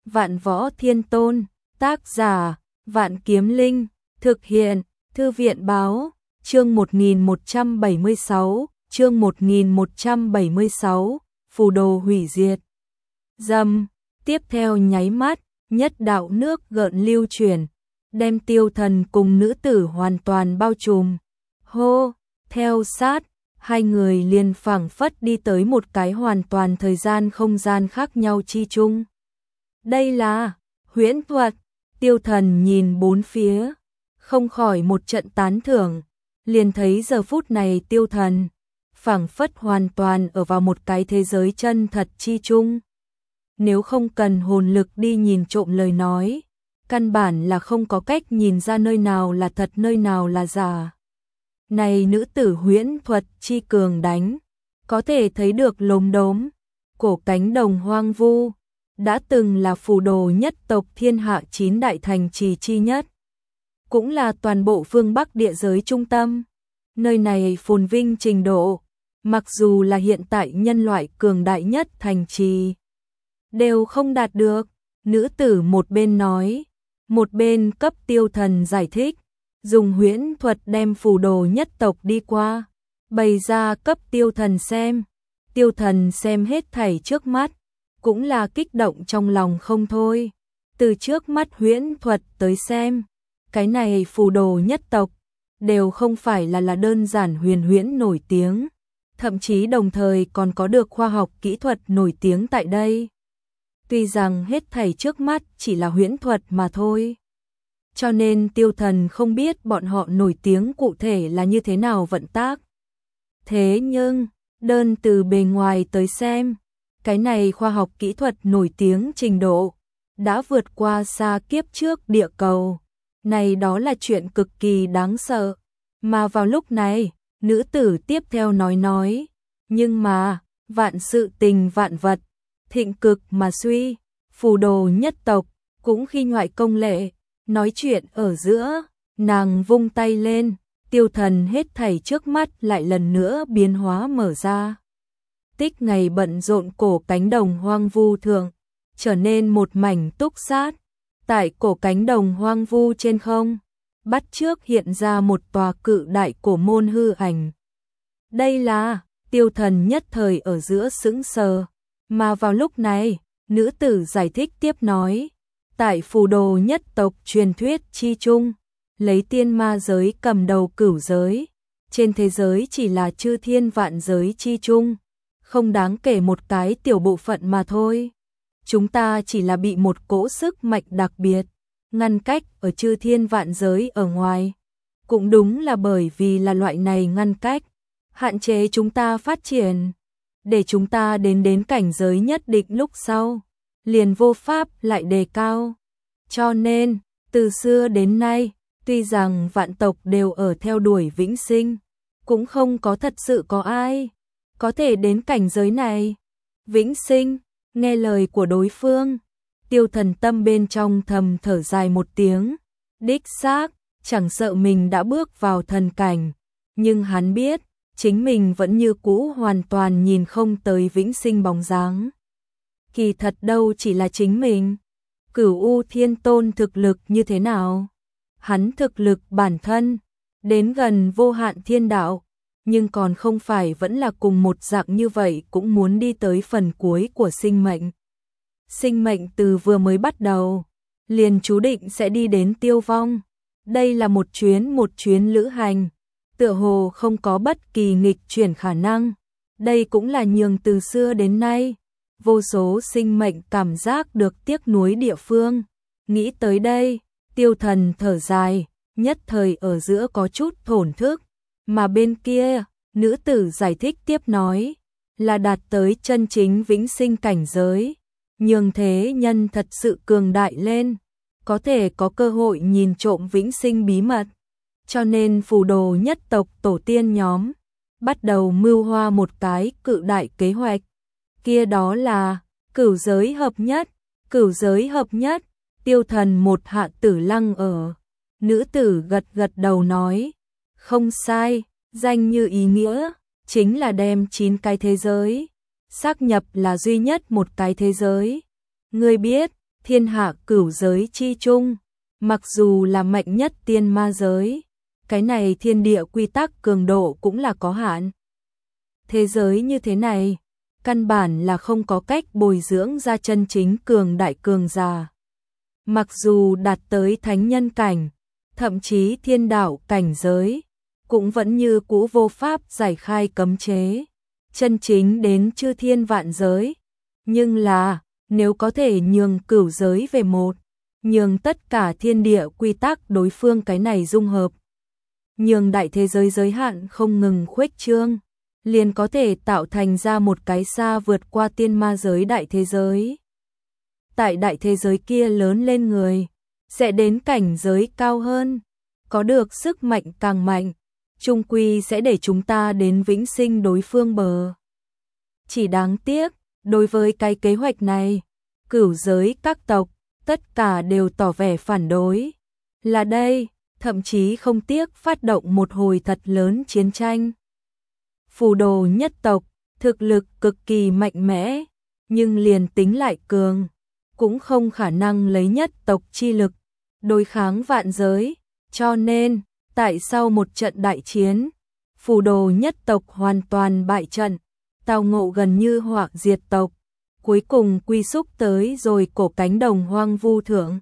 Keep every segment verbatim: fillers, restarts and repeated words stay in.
Vạn Võ Thiên Tôn, tác giả, Vạn Kiếm Linh, thực hiện, Thư viện báo, chương một nghìn một trăm bảy mươi sáu, chương một nghìn một trăm bảy mươi sáu, phù đồ hủy diệt. Dầm, tiếp theo nháy mắt, nhất đạo nước gợn lưu chuyển, đem Tiêu Thần cùng nữ tử hoàn toàn bao trùm. Hô, theo sát, hai người liền phảng phất đi tới một cái hoàn toàn thời gian không gian khác nhau chi chung. Đây là huyễn thuật. Tiêu Thần nhìn bốn phía, không khỏi một trận tán thưởng, liền thấy giờ phút này Tiêu Thần phảng phất hoàn toàn ở vào một cái thế giới chân thật chi chung. Nếu không cần hồn lực đi nhìn trộm lời nói, căn bản là không có cách nhìn ra nơi nào là thật nơi nào là giả. Này nữ tử huyễn thuật chi cường đánh, có thể thấy được lốm đốm, cổ cánh đồng hoang vu, đã từng là phù đồ nhất tộc thiên hạ chín đại thành trì chi nhất, cũng là toàn bộ phương Bắc địa giới trung tâm. Nơi này phồn vinh trình độ, mặc dù là hiện tại nhân loại cường đại nhất thành trì, đều không đạt được. Nữ tử một bên nói, một bên cấp Tiêu Thần giải thích, dùng huyễn thuật đem phù đồ nhất tộc đi qua, bày ra cấp Tiêu Thần xem. Tiêu Thần xem hết thảy trước mắt, cũng là kích động trong lòng không thôi. Từ trước mắt huyễn thuật tới xem, cái này phù đồ nhất tộc đều không phải là là đơn giản huyền huyễn nổi tiếng, thậm chí đồng thời còn có được khoa học kỹ thuật nổi tiếng tại đây. Tuy rằng hết thảy trước mắt chỉ là huyễn thuật mà thôi, cho nên Tiêu Thần không biết bọn họ nổi tiếng cụ thể là như thế nào vận tác. Thế nhưng, đơn từ bề ngoài tới xem, cái này khoa học kỹ thuật nổi tiếng trình độ đã vượt qua xa kiếp trước địa cầu. Này đó là chuyện cực kỳ đáng sợ. Mà vào lúc này, nữ tử tiếp theo nói nói, nhưng mà, vạn sự tình vạn vật, thịnh cực mà suy, phù đồ nhất tộc, cũng khi ngoại công lệ. Nói chuyện ở giữa, nàng vung tay lên, Tiêu Thần hết thảy trước mắt lại lần nữa biến hóa mở ra. Tích ngày bận rộn cổ cánh đồng hoang vu thượng, trở nên một mảnh túc sát. Tại cổ cánh đồng hoang vu trên không, bắt trước hiện ra một tòa cự đại cổ môn hư ảnh. Đây là, Tiêu Thần nhất thời ở giữa sững sờ, mà vào lúc này, nữ tử giải thích tiếp nói, tại phù đồ nhất tộc truyền thuyết chi chung, lấy tiên ma giới cầm đầu cửu giới, trên thế giới chỉ là chư thiên vạn giới chi chung, không đáng kể một cái tiểu bộ phận mà thôi. Chúng ta chỉ là bị một cỗ sức mạnh đặc biệt ngăn cách ở chư thiên vạn giới ở ngoài. Cũng đúng là bởi vì là loại này ngăn cách, hạn chế chúng ta phát triển, để chúng ta đến đến cảnh giới nhất định lúc sau, liền vô pháp lại đề cao. Cho nên, từ xưa đến nay, tuy rằng vạn tộc đều ở theo đuổi vĩnh sinh, cũng không có thật sự có ai có thể đến cảnh giới này. Vĩnh sinh, nghe lời của đối phương, Tiêu Thần tâm bên trong thầm thở dài một tiếng. Đích xác, chẳng sợ mình đã bước vào thần cảnh, nhưng hắn biết, chính mình vẫn như cũ hoàn toàn nhìn không tới vĩnh sinh bóng dáng. Kỳ thật đâu chỉ là chính mình. Cửu U Thiên Tôn thực lực như thế nào? Hắn thực lực bản thân, đến gần vô hạn thiên đạo, nhưng còn không phải vẫn là cùng một dạng như vậy cũng muốn đi tới phần cuối của sinh mệnh. Sinh mệnh từ vừa mới bắt đầu, liền chú định sẽ đi đến tiêu vong. Đây là một chuyến một chuyến lữ hành, tựa hồ không có bất kỳ nghịch chuyển khả năng. Đây cũng là nhường từ xưa đến nay, vô số sinh mệnh cảm giác được tiếc nuối địa phương. Nghĩ tới đây, Tiêu Thần thở dài, nhất thời ở giữa có chút thổn thức. Mà bên kia, nữ tử giải thích tiếp nói, là đạt tới chân chính vĩnh sinh cảnh giới, nhường thế nhân thật sự cường đại lên, có thể có cơ hội nhìn trộm vĩnh sinh bí mật. Cho nên phù đồ nhất tộc tổ tiên nhóm bắt đầu mưu hoa một cái cự đại kế hoạch. Kia đó là cửu giới hợp nhất. Cửu giới hợp nhất. Tiêu Thần một hạ tử lăng ở. Nữ tử gật gật đầu nói, không sai, danh như ý nghĩa, chính là đem chín cái thế giới xác nhập là duy nhất một cái thế giới. Ngươi biết, thiên hạ cửu giới chi chung, mặc dù là mạnh nhất tiên ma giới, cái này thiên địa quy tắc cường độ cũng là có hạn. Thế giới như thế này, căn bản là không có cách bồi dưỡng ra chân chính cường đại cường giả. Mặc dù đạt tới thánh nhân cảnh, thậm chí thiên đạo cảnh giới, cũng vẫn như cũ vô pháp giải khai cấm chế, chân chính đến chư thiên vạn giới. Nhưng là, nếu có thể nhường cửu giới về một, nhường tất cả thiên địa quy tắc đối phương cái này dung hợp, nhường đại thế giới giới hạn không ngừng khuếch trương, liền có thể tạo thành ra một cái xa vượt qua tiên ma giới đại thế giới. Tại đại thế giới kia lớn lên người, sẽ đến cảnh giới cao hơn, có được sức mạnh càng mạnh, chung quy sẽ để chúng ta đến vĩnh sinh đối phương bờ. Chỉ đáng tiếc, đối với cái kế hoạch này, cửu giới các tộc, tất cả đều tỏ vẻ phản đối. Là đây, thậm chí không tiếc phát động một hồi thật lớn chiến tranh. Phù Đồ nhất tộc, thực lực cực kỳ mạnh mẽ, nhưng liền tính lại cường, cũng không khả năng lấy nhất tộc chi lực, đối kháng vạn giới, cho nên, tại sau một trận đại chiến, Phù Đồ nhất tộc hoàn toàn bại trận, tao ngộ gần như họa diệt tộc, cuối cùng quy xúc tới rồi cổ cánh đồng hoang vu thượng.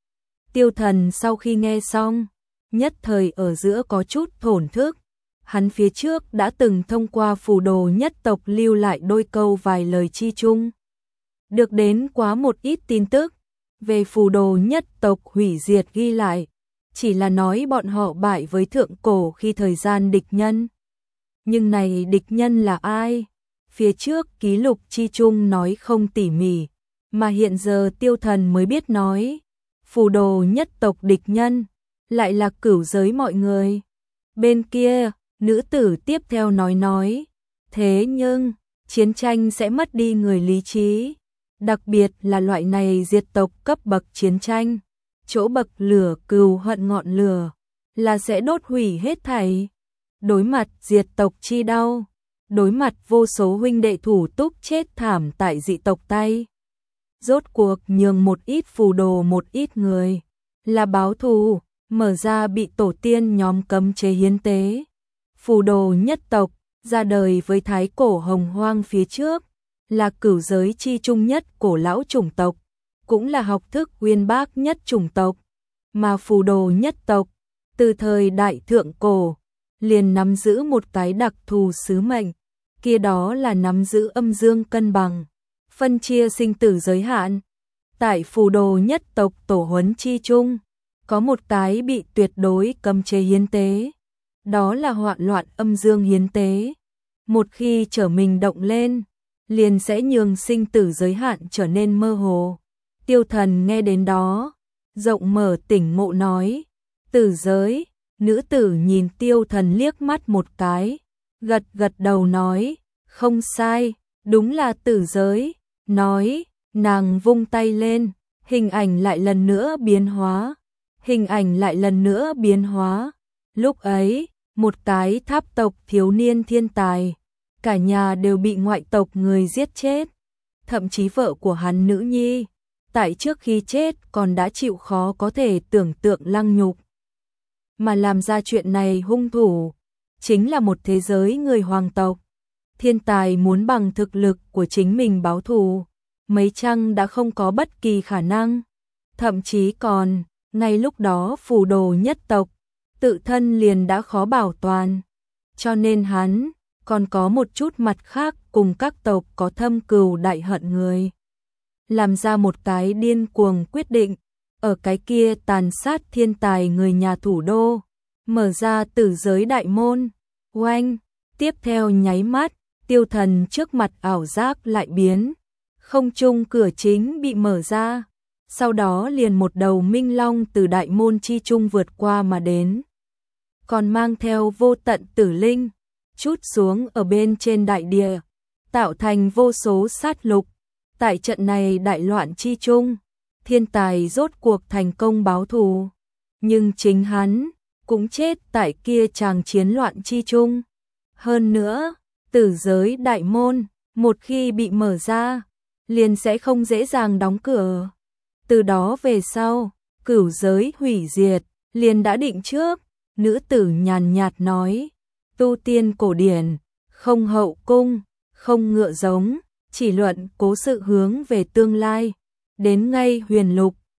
Tiêu Thần sau khi nghe xong, nhất thời ở giữa có chút thổn thức, hắn phía trước đã từng thông qua Phù Đồ nhất tộc lưu lại đôi câu vài lời chi chung. Được đến quá một ít tin tức, về Phù Đồ nhất tộc hủy diệt ghi lại, chỉ là nói bọn họ bại với thượng cổ khi thời gian địch nhân. Nhưng này địch nhân là ai? Phía trước ký lục chi chung nói không tỉ mỉ, mà hiện giờ Tiêu Thần mới biết nói, Phù Đồ nhất tộc địch nhân, lại là cửu giới mọi người. Bên kia, nữ tử tiếp theo nói nói, thế nhưng, chiến tranh sẽ mất đi người lý trí, đặc biệt là loại này diệt tộc cấp bậc chiến tranh, chỗ bậc lửa cừu hận ngọn lửa, là sẽ đốt hủy hết thảy. Đối mặt diệt tộc chi đau, đối mặt vô số huynh đệ thủ túc chết thảm tại dị tộc tay. Rốt cuộc nhường một ít Phù Đồ một ít người, là báo thù, mở ra bị tổ tiên nhóm cấm chế hiến tế. Phù Đồ nhất tộc, ra đời với thái cổ hồng hoang phía trước, là cửu giới chi trung nhất cổ lão chủng tộc, cũng là học thức uyên bác nhất chủng tộc, mà Phù Đồ nhất tộc, từ thời đại thượng cổ, liền nắm giữ một cái đặc thù sứ mệnh, kia đó là nắm giữ âm dương cân bằng, phân chia sinh tử giới hạn. Tại Phù Đồ nhất tộc tổ huấn chi chung, có một cái bị tuyệt đối cấm chế hiến tế, đó là hoạn loạn âm dương hiến tế. Một khi trở mình động lên, liền sẽ nhường sinh tử giới hạn trở nên mơ hồ. Tiêu Thần nghe đến đó, rộng mở tỉnh ngộ nói, tử giới. Nữ tử nhìn Tiêu Thần liếc mắt một cái, gật gật đầu nói, không sai, đúng là tử giới. Nói, nàng vung tay lên, hình ảnh lại lần nữa biến hóa, hình ảnh lại lần nữa biến hóa. Lúc ấy, một cái tháp tộc thiếu niên thiên tài, cả nhà đều bị ngoại tộc người giết chết, thậm chí vợ của hắn nữ nhi, tại trước khi chết còn đã chịu khó có thể tưởng tượng lăng nhục. Mà làm ra chuyện này hung thủ, chính là một thế giới người hoàng tộc. Thiên tài muốn bằng thực lực của chính mình báo thù, mấy chăng đã không có bất kỳ khả năng. Thậm chí còn, ngay lúc đó Phù Đồ nhất tộc, tự thân liền đã khó bảo toàn. Cho nên hắn, còn có một chút mặt khác cùng các tộc có thâm cừu đại hận người. Làm ra một cái điên cuồng quyết định, ở cái kia tàn sát thiên tài người nhà thủ đô, mở ra tử giới đại môn. Oanh, tiếp theo nháy mắt, Tiêu Thần trước mặt ảo giác lại biến, không trung cửa chính bị mở ra, sau đó liền một đầu minh long từ đại môn chi trung vượt qua mà đến, còn mang theo vô tận tử linh, trút xuống ở bên trên đại địa, tạo thành vô số sát lục. Tại trận này đại loạn chi trung, thiên tài rốt cuộc thành công báo thù, nhưng chính hắn cũng chết tại kia tràng chiến loạn chi chung. Hơn nữa, tử giới đại môn, một khi bị mở ra, liền sẽ không dễ dàng đóng cửa. Từ đó về sau, cửu giới hủy diệt, liền đã định trước, nữ tử nhàn nhạt nói, tu tiên cổ điển, không hậu cung, không ngựa giống, chỉ luận cố sự hướng về tương lai, đến ngay huyền lục,